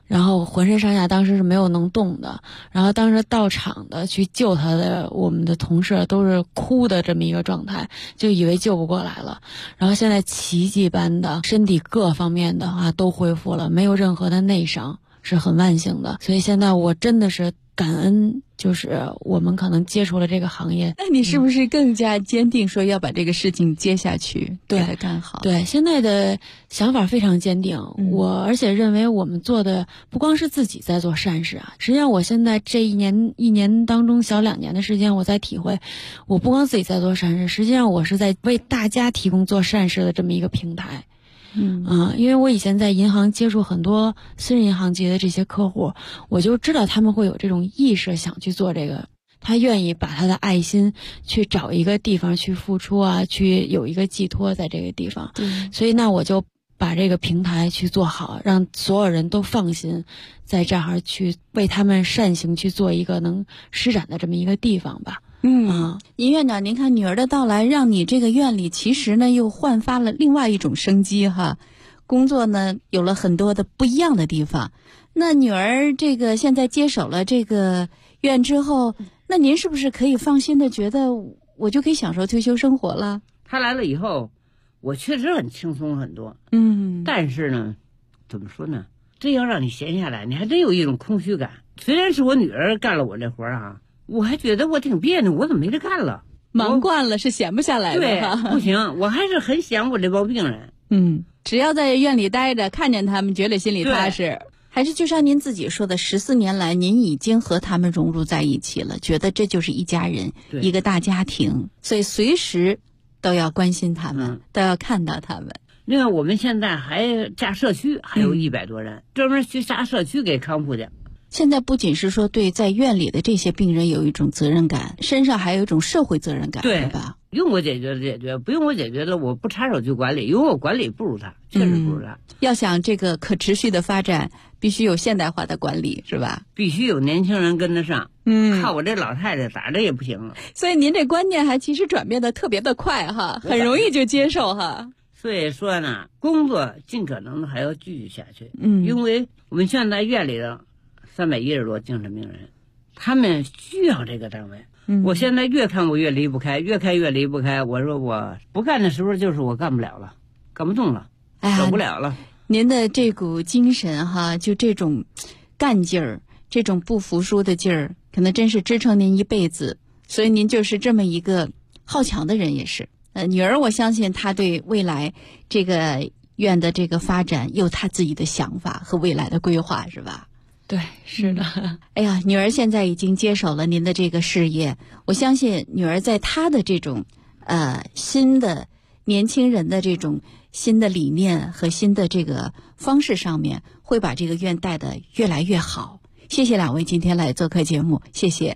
然后浑身上下当时是没有能动的，然后当时到场的去救他的我们的同事都是哭的这么一个状态，就以为救不过来了。然后现在奇迹般的身体各方面的都恢复了，没有任何的内伤，是很万幸的。所以现在我真的是感恩，就是我们可能接触了这个行业。 那你是不是更加坚定说要把这个事情接下去，给它干好？ 对，现在的想法非常坚定。我而且认为我们做的不光是自己在做善事啊，实际上我现在这一年当中小2年的时间，我在体会，我不光自己在做善事，实际上我是在为大家提供做善事的这么一个平台。因为我以前在银行接触很多私人银行级的这些客户，我就知道他们会有这种意识想去做这个，他愿意把他的爱心去找一个地方去付出啊，去有一个寄托在这个地方。所以那我就把这个平台去做好，让所有人都放心在这儿去为他们善行去做一个能施展的这么一个地方吧。 尹院长，您看女儿的到来，让你这个院里其实呢又焕发了另外一种生机哈，工作呢有了很多的不一样的地方。那女儿这个现在接手了这个院之后，那您是不是可以放心的觉得我就可以享受退休生活了？ 她来了以后，我确实很轻松很多。但是呢，怎么说呢？真要让你闲下来，你还真有一种空虚感。虽然是我女儿干了我这活啊，我还觉得我挺别扭，我怎么没得干了？ 忙惯了是闲不下来的。 对，不行，我还是很想我这帮病人。 只要在院里待着，看见他们，觉得心里踏实。还是就像您自己说的，14年来您已经和他们融入在一起了，觉得这就是一家人，一个大家庭，所以随时都要关心他们，都要看到他们。 另外，我们现在还下社区，还有100多人，专门去下社区给康复去。 现在不仅是说对在院里的这些病人有一种责任感，身上还有一种社会责任感，对吧？ 用我解决的解决，不用我解决的我不插手去管理，因为我管理不如他，确实不如他。 要想这个可持续的发展，必须有现代化的管理，是吧？ 必须有年轻人跟得上。靠我这老太太咋着也不行了。 所以您这观念还其实转变的特别的快哈，很容易就接受哈。 所以说呢，工作尽可能的还要继续下去。因为我们现在院里的310多精神病人，他们需要这个单位。我现在越看我越离不开，越看越离不开。我说我不干的时候，就是我干不了了，干不动了，走不了了。 您的这股精神哈，就这种干劲儿，这种不服输的劲儿，可能真是支撑您一辈子。所以您就是这么一个好强的人，也是。女儿，我相信她对未来这个院的这个发展有她自己的想法和未来的规划，是吧？ 对，是的。 哎呀，女儿现在已经接手了您的这个事业，我相信女儿在她的这种新的年轻人的这种新的理念和新的这个方式上面，会把这个院带得越来越好。谢谢2位今天来做客节目，谢谢。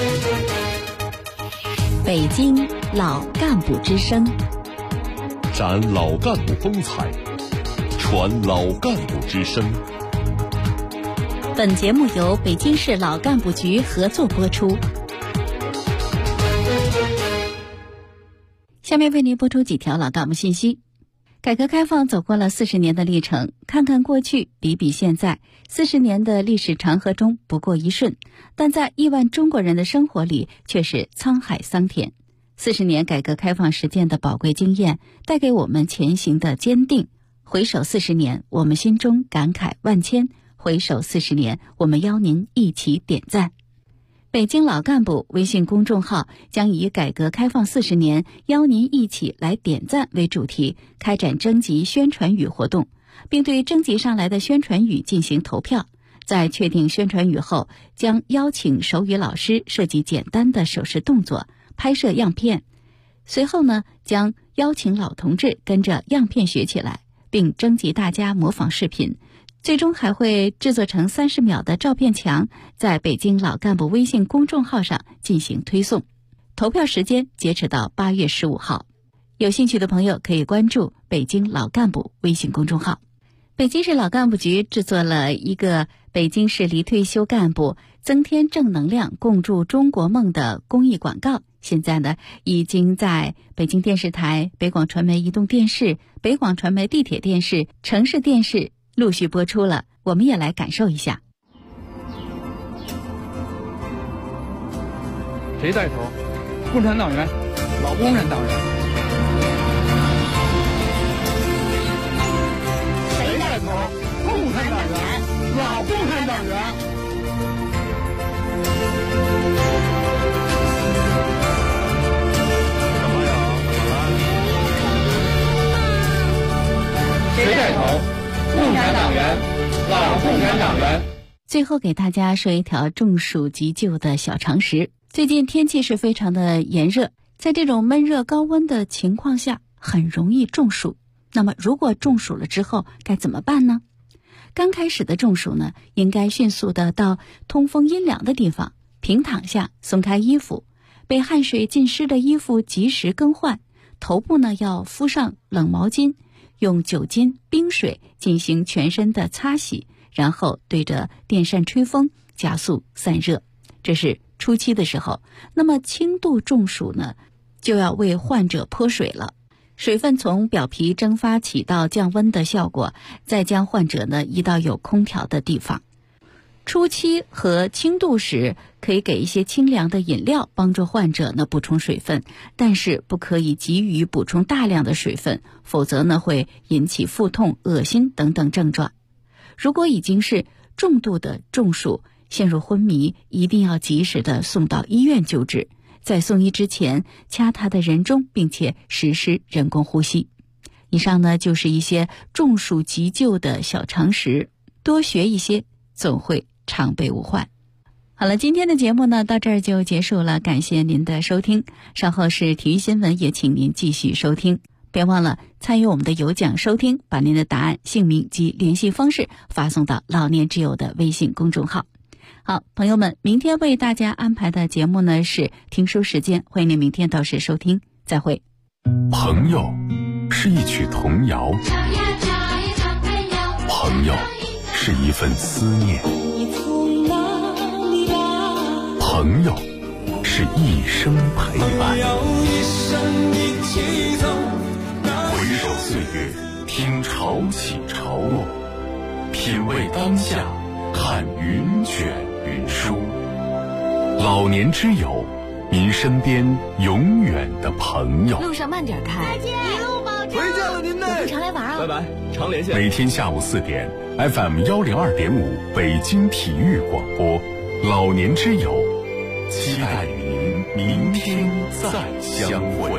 北京老干部之声， 展老干部风采，传老干部之声。 本节目由北京市老干部局合作播出。 下面为您播出几条老干部信息。改革开放走过了40年的历程，看看过去，比比现在，40年的历史长河中不过一瞬，但在亿万中国人的生活里却是沧海桑田。40年改革开放实践的宝贵经验，带给我们前行的坚定。回首40年，我们心中感慨万千。回首40年，我们邀您一起点赞。北京老干部微信公众号将以改革开放40年，邀您一起来点赞为主题，开展征集宣传语活动，并对征集上来的宣传语进行投票。在确定宣传语后，将邀请手语老师设计简单的手势动作，拍摄样片。随后呢，将邀请老同志跟着样片学起来，并征集大家模仿视频。最终还会制作成30秒的照片墙，在北京老干部微信公众号上进行推送。投票时间截止到8月15号。有兴趣的朋友可以关注北京老干部微信公众号。北京市老干部局制作了一个北京市离退休干部增添正能量、共筑中国梦的公益广告，现在呢已经在北京电视台、北广传媒移动电视、北广传媒地铁电视、城市电视陆续播出了。 我们也来感受一下。 谁带头？共产党员，老共产党员。谁带头？共产党员，老共产党员。谁带头？共产党员，老共产党员。 最后给大家说一条中暑急救的小常识。最近天气是非常的炎热，在这种闷热高温的情况下，很容易中暑。那么如果中暑了之后该怎么办呢？刚开始的中暑呢，应该迅速的到通风阴凉的地方，平躺下，松开衣服，被汗水浸湿的衣服及时更换，头部呢要敷上冷毛巾，用酒精、冰水进行全身的擦洗，然后对着电扇吹风，加速散热。这是初期的时候。那么轻度中暑呢，就要为患者泼水了。水分从表皮蒸发起到降温的效果，再将患者呢移到有空调的地方。初期和轻度时可以给一些清凉的饮料帮助患者呢补充水分，但是不可以急于补充大量的水分，否则呢会引起腹痛、恶心等等症状。如果已经是重度的中暑，陷入昏迷，一定要及时的送到医院救治。在送医之前，掐他的人中，并且实施人工呼吸。以上呢就是一些中暑急救的小常识，多学一些，总会常备无患。好了，今天的节目呢到这儿就结束了，感谢您的收听。稍后是体育新闻，也请您继续收听。别忘了参与我们的有奖收听，把您的答案、姓名及联系方式发送到老年之友的微信公众号。好，朋友们，明天为大家安排的节目呢是听书时间，欢迎您明天到时收听，再会。 朋友是一曲童谣，朋友是一份思念，朋友是一生陪伴。回首岁月，听潮起潮落，品味当下，看云卷云舒。老年之友，您身边永远的朋友。 路上慢点开， 再见，一路保重。 回见了您呢， 有空常来玩啊。 拜拜，常连线。 每天下午4点 ，FM 102.5北京体育广播，老年之友，期待与您明天再相会。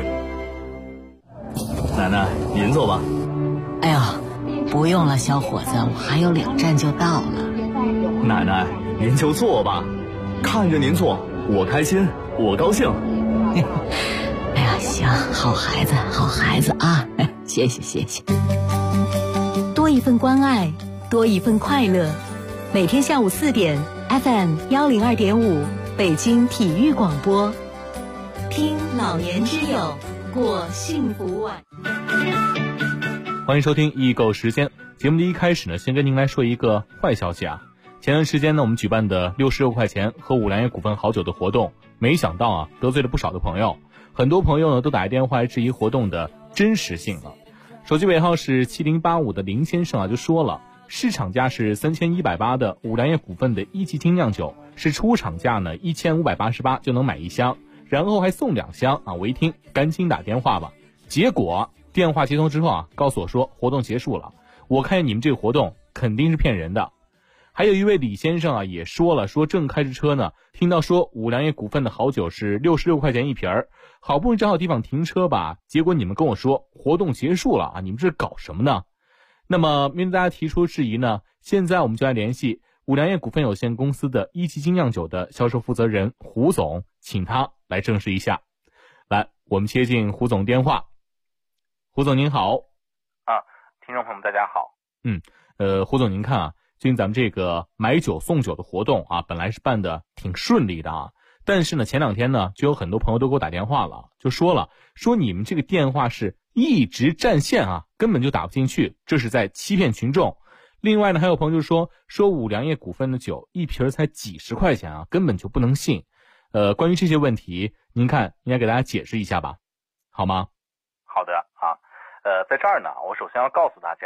奶奶，您坐吧。 哎呦，不用了，小伙子，我还有2站就到了。 奶奶，您就坐吧，看着您坐，我开心，我高兴。 哎呀，行，好孩子，好孩子啊！谢谢，谢谢。 多一份关爱，多一份快乐。每天下午4点 ，FM 102.5北京体育广播，听老年之友，过幸福晚。 欢迎收听易购时间。节目的一开始呢，先跟您来说一个坏消息啊。前段时间呢，我们举办的66块钱喝五粮液股份好酒的活动，没想到啊，得罪了不少的朋友。很多朋友呢，都打电话来质疑活动的真实性了。手机尾号是7085的林先生啊，就说了，市场价是3180的五粮液股份的1级精酿酒，是出厂价呢1588就能买1箱，然后还送2箱啊！我一听，赶紧打电话吧。结果电话接通之后啊，告诉我说活动结束了。我看见你们这个活动肯定是骗人的。还有一位李先生啊，也说了，说正开着车呢，听到说五粮液股份的好酒是66块钱一瓶儿，好不容易找好地方停车吧，结果你们跟我说活动结束了啊，你们这是搞什么呢？那么面对大家提出质疑呢，现在我们就来联系五粮液股份有限公司的1级精酿酒的销售负责人胡总，请他来证实一下。来，我们接进胡总电话。胡总您好。 听众朋友们大家好。 胡总您看啊，最近咱们这个买酒送酒的活动啊，本来是办的挺顺利的啊，但是呢前2天呢，就有很多朋友都给我打电话了，就说你们这个电话是一直占线啊，根本就打不进去，这是在欺骗群众。另外呢，还有朋友就说五粮液股份的酒一瓶才几十块钱啊，根本就不能信。关于这些问题，您看应该给大家解释一下吧，好吗？ 好的啊，在这儿呢，我首先要告诉大家，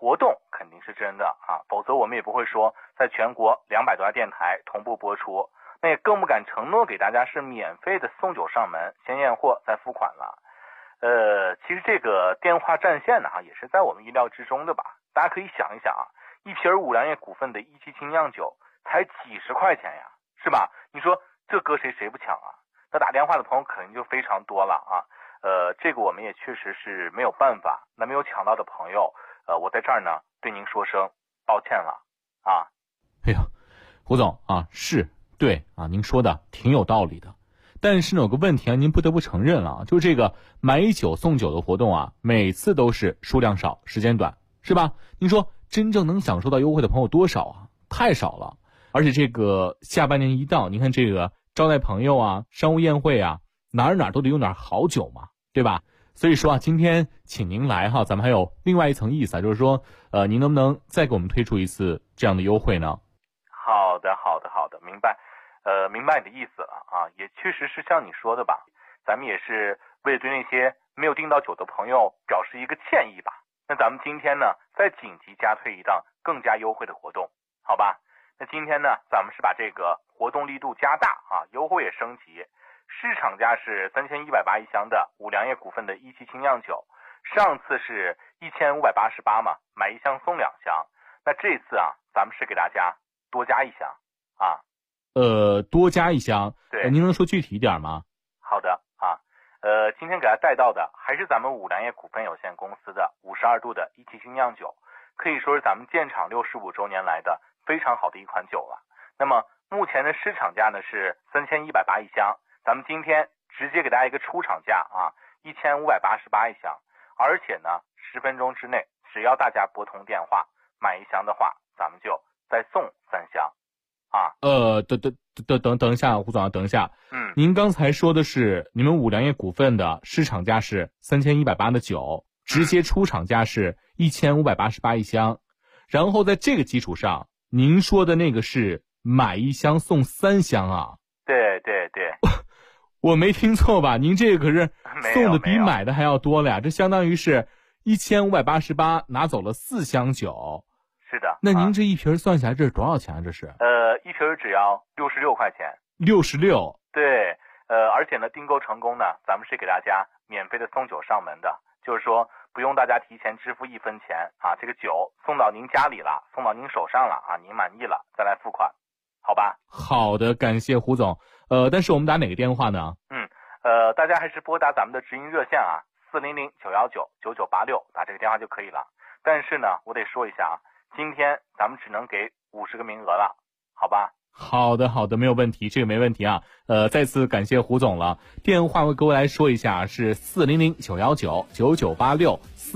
活动肯定是真的啊，否则我们也不会说在全国200多家电台同步播出，那也更不敢承诺给大家是免费的送酒上门，先验货再付款了。其实这个电话占线呢也是在我们意料之中的吧。大家可以想一想啊，一瓶五粮液股份的17精酿酒才几十块钱呀，是吧？你说这搁谁不抢啊？那打电话的朋友肯定就非常多了啊。这个我们也确实是没有办法。那没有抢到的朋友，我在这儿呢对您说声抱歉了啊。 哎呀，胡总啊，是对啊，您说的挺有道理的。但是呢，有个问题啊，您不得不承认了，就是这个买酒送酒的活动啊，每次都是数量少，时间短，是吧？您说真正能享受到优惠的朋友多少啊？太少了。而且这个下半年一到，您看这个招待朋友啊，商务宴会啊，哪儿都得用点好酒嘛，对吧？所以说啊，今天请您来哈，咱们还有另外一层意思啊，就是说，您能不能再给我们推出一次这样的优惠呢？ 好的，明白。明白你的意思了啊，也确实是像你说的吧，咱们也是为了对那些没有订到酒的朋友表示一个歉意吧。那咱们今天呢，再紧急加推一档更加优惠的活动，好吧？那今天呢，咱们是把这个活动力度加大啊，优惠也升级。市场价是3180一箱的五粮液股份的17精酿酒，上次是1588嘛，买一箱送2箱。那这次啊，咱们是给大家多加一箱啊。 多加一箱， 对， 您能说具体一点吗？ 好的啊，今天给大家带到的还是咱们五粮液股份有限公司的52度的17精酿酒，可以说是咱们建厂65周年来的非常好的一款酒了。那么目前的市场价呢是3180一箱，咱们今天直接给大家一个出厂价啊，1588一箱，而且呢10分钟之内，只要大家拨通电话买一箱的话，咱们就再送3箱。啊， 等一下，胡总，等一下。您刚才说的是你们五粮液股份的市场价是3180的酒，直接出厂价是1588一箱，然后在这个基础上，您说的那个是买一箱送3箱啊？ 对， 我没听错吧？您这个可是送的比买的还要多了呀，这相当于是1588拿走了4箱酒。 是的。 那您这一瓶算下来这是多少钱啊？这是一瓶只要66块钱。 66。 对，而且呢，订购成功呢，咱们是给大家免费的送酒上门的，就是说不用大家提前支付1分钱啊，这个酒送到您家里了，送到您手上了啊，您满意了再来付款，好吧？ 好的，感谢胡总。但是我们打哪个电话呢？ 大家还是拨打咱们的直营热线啊，400-919-9986，打这个电话就可以了。但是呢，我得说一下啊，今天咱们只能给50个名额了，好吧？ 好的，没有问题，这个没问题啊。再次感谢胡总了。电话我各位来说一下，是400-919-9986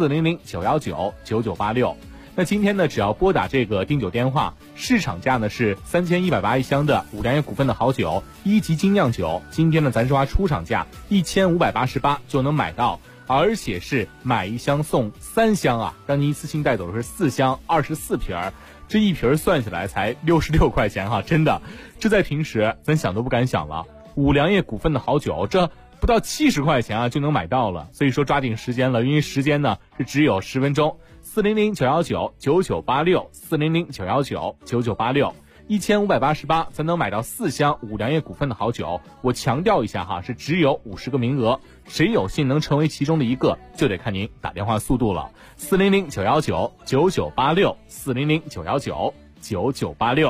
400-919-9986。那今天呢，只要拨打这个订酒电话，市场价呢是3180一箱的五粮液股份的好酒1级精酿酒，今天呢咱说出厂价1588就能买到，而且是买一箱送3箱啊，让您一次性带走的是4箱24瓶，这一瓶算起来才66块钱哈，真的，这在平时咱想都不敢想了。五粮液股份的好酒，这不到70块钱啊就能买到了，所以说抓紧时间了，因为时间呢是只有10分钟。400-919-9986 400-919-9986 1588才能买到4箱五粮液股份的好酒。我强调一下哈，是只有50个名额，谁有幸能成为其中的一个，就得看您打电话速度了。400-919-9986 400-919-9986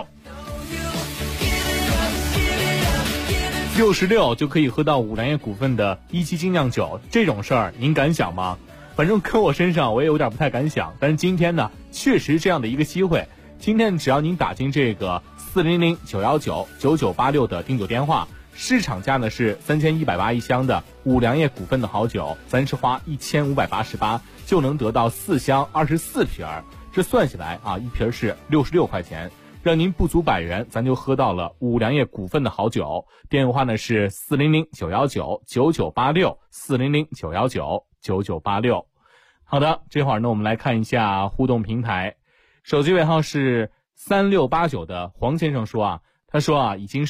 66就可以喝到五粮液股份的1级精酿酒，这种事儿您敢想吗？反正搁我身上我也有点不太敢想，但是今天呢确实这样的一个机会。今天只要您打进这个400-919-9986的订酒电话，市场价呢是3180一箱的五粮液股份的好酒，咱是花1588就能得到4箱24瓶，这算起来啊，一瓶是66块钱，让您不足100元咱就喝到了五粮液股份的好酒。电话呢是400-919-9986 400-919-9986。好的，这会儿呢我们来看一下互动平台，手机尾号是3689的黄先生说啊，他说啊已经是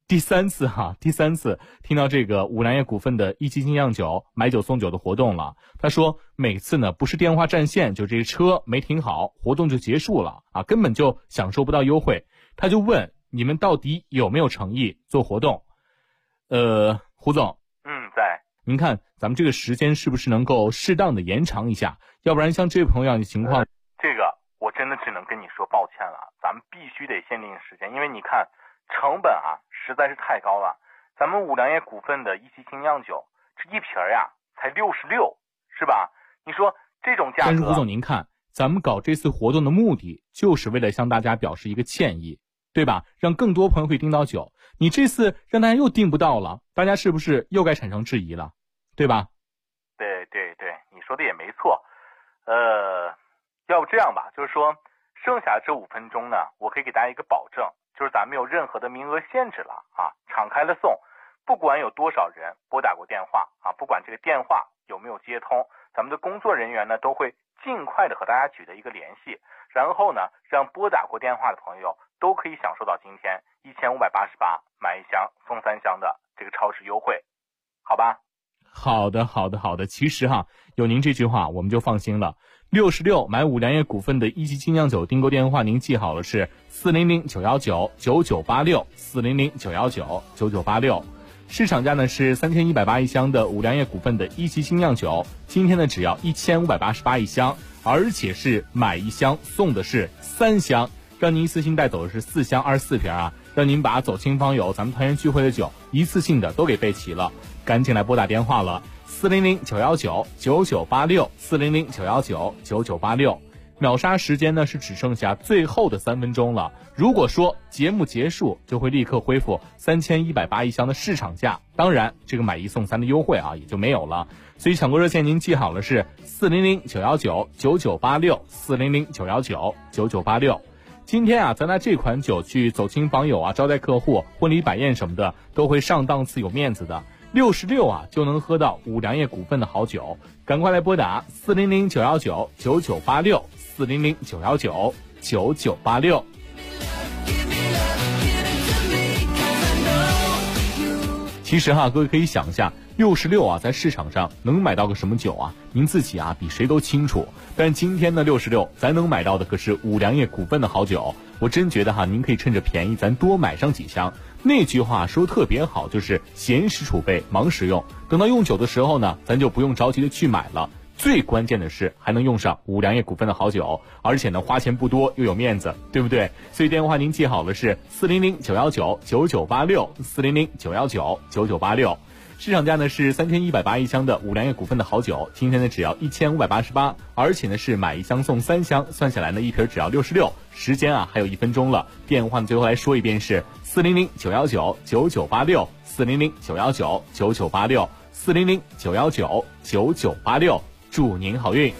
第三次听到这个五粮液股份的一期精酿酒买酒送酒的活动了。他说每次呢不是电话占线，就这个车没停好，活动就结束了啊，根本就享受不到优惠。他就问你们到底有没有诚意做活动？胡总， 在。 您看咱们这个时间是不是能够适当的延长一下？要不然像这位朋友的情况， 这个我真的只能跟你说抱歉了，咱们必须得限定时间，因为你看成本啊实在是太高了。咱们五粮液股份的一期精酿酒，这一瓶呀才66，是吧？你说这种价格。 但是胡总您看，咱们搞这次活动的目的就是为了向大家表示一个歉意，对吧？让更多朋友可以订到酒。你这次让大家又订不到了，大家是不是又该产生质疑了，对吧？ 对，你说的也没错。要不这样吧，就是说剩下这5分钟呢，我可以给大家一个保证，就是咱没有任何的名额限制了啊，敞开了送，不管有多少人拨打过电话啊，不管这个电话有没有接通，咱们的工作人员呢都会尽快的和大家取得一个联系，然后呢让拨打过电话的朋友都可以享受到今天1588买1箱送3箱的这个超值优惠，好吧？ 好的。其实有您这句话我们就放心了。66买五粮液股份的一期精酿酒订购电话您记好了，是400-919-9986 400-919-9986。市场价呢是3180一箱的五粮液股份的一期精酿酒，今天呢只要1588一箱，而且是买1箱送的是3箱，让您一次性带走的是4箱24瓶啊，让您把走亲访友咱们团圆聚会的酒一次性的都给备齐了。赶紧来拨打电话了，400-919-9986 400-919-9986。秒杀时间呢是只剩下最后的3分钟了，如果说节目结束就会立刻恢复3180一箱的市场价，当然这个买1送3的优惠啊也就没有了。所以抢购热线您记好了，是400-919-9986 400-919-9986。今天啊咱拿这款酒去走亲访友啊，招待客户，婚礼摆宴什么的都会上档次有面子的。66就能喝到五粮液股份的好酒，赶快来拨打400-919-9986 400-919-9986。其实各位可以想一下，66在市场上能买到个什么酒啊？您自己比谁都清楚。但今天的66咱能买到的可是五粮液股份的好酒，我真觉得您可以趁着便宜咱多买上几箱。那句话说特别好，就是闲时储备忙时用，等到用酒的时候呢咱就不用着急的去买了。最关键的是还能用上五粮液股份的好酒，而且呢花钱不多又有面子，对不对？所以电话您记好了，是400-919-9986 400-919-9986。市场价呢是3180一箱的五粮液股份的好酒，今天呢只要1588，而且呢是买1箱送3箱，算下来呢一瓶只要66。时间还有1分钟了，电话呢最后来说一遍是400-919-9986 400-919-9986 400-919-9986。祝您好运。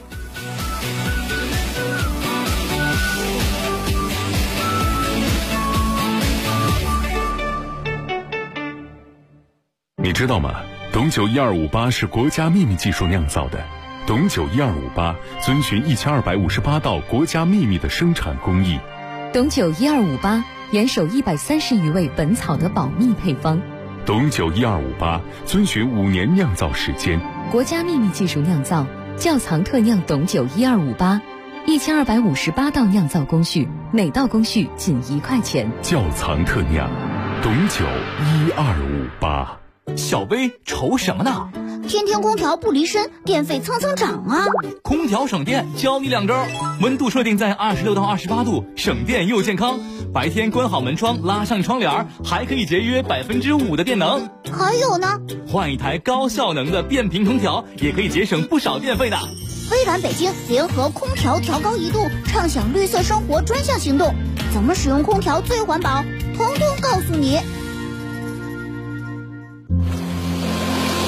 你知道吗？董酒1258是国家秘密技术酿造的。董酒1258遵循1258道国家秘密的生产工艺。 董酒1258严守130余味本草的保密配方。 董酒1258遵循5年酿造时间， 国家秘密技术酿造，窖藏特酿董酒1258，1258道酿造工序，每道工序仅1块钱。 窖藏特酿，董酒1258。 小薇愁什么呢？ 天天空调不离身，电费蹭蹭涨啊！ 空调省电，教你2招：温度设定在26到28度，省电又健康；白天关好门窗，拉上窗帘，还可以节约5%的电能。 还有呢， 换一台高效能的变频空调，也可以节省不少电费的。 微软北京联合空调调高1度，畅享绿色生活专项行动，怎么使用空调最环保？统统告诉你。